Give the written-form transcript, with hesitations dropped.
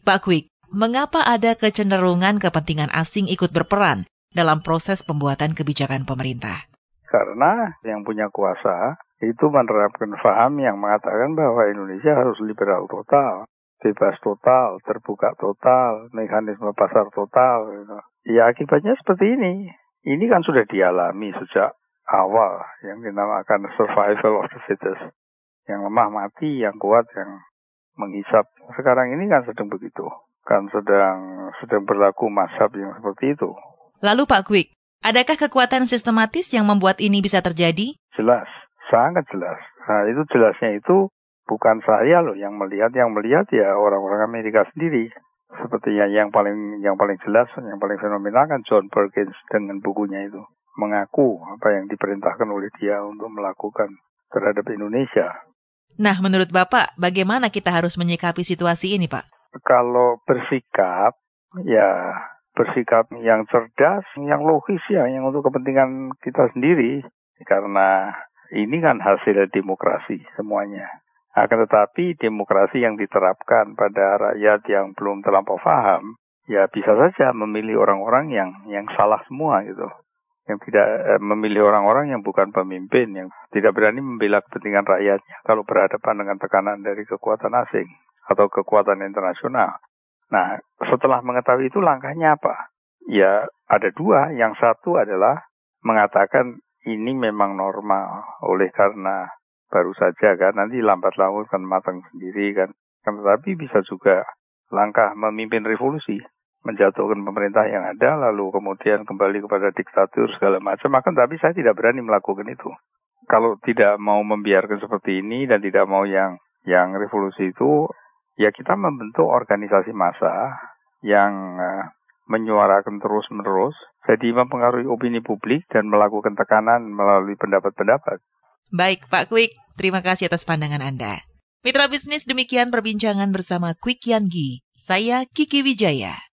Pak Kwik, mengapa ada kecenderungan kepentingan asing ikut berperan dalam proses pembuatan kebijakan pemerintah? Karena yang punya kuasa itu menerapkan paham yang mengatakan bahwa Indonesia harus liberal total, bebas total, terbuka total, mekanisme pasar total. Gitu. Ya akibatnya seperti ini. Ini kan sudah dialami sejak awal yang dinamakan survival of the fittest. Yang lemah mati, yang kuat yang menghisap. Sekarang ini kan sedang begitu. Kan sedang berlaku mazhab yang seperti itu. Lalu Pak Kwik, adakah kekuatan sistematis yang membuat ini bisa terjadi? Jelas, sangat jelas. Nah, itu jelasnya itu bukan saya loh yang melihat ya orang-orang Amerika sendiri. Sepertinya yang paling jelas, yang paling fenomenal kan John Perkins dengan bukunya itu. Mengaku apa yang diperintahkan oleh dia untuk melakukan terhadap Indonesia. Nah, menurut Bapak, bagaimana kita harus menyikapi situasi ini, Pak? Kalau bersikap yang cerdas, yang logis ya, yang untuk kepentingan kita sendiri. Karena ini kan hasil demokrasi semuanya. Akan tetapi demokrasi yang diterapkan pada rakyat yang belum terlampau paham, ya bisa saja memilih orang-orang yang salah semua gitu. Yang tidak memilih orang-orang yang bukan pemimpin, yang tidak berani membela kepentingan rakyatnya kalau berhadapan dengan tekanan dari kekuatan asing atau kekuatan internasional. Nah, setelah mengetahui itu langkahnya apa? Ya, ada dua. Yang satu adalah mengatakan ini memang normal, oleh karena baru saja kan, nanti lambat laun kan matang sendiri kan. Tetapi bisa juga langkah memimpin revolusi, menjatuhkan pemerintah yang ada, lalu kemudian kembali kepada diktatur segala macam. Tapi saya tidak berani melakukan itu. Kalau tidak mau membiarkan seperti ini dan tidak mau yang revolusi itu, ya kita membentuk organisasi massa yang menyuarakan terus-menerus, jadi mempengaruhi opini publik dan melakukan tekanan melalui pendapat-pendapat. Baik, Pak Kwik, terima kasih atas pandangan Anda. Mitra bisnis, demikian perbincangan bersama Kwik Kian Gi. Saya Kiki Wijaya.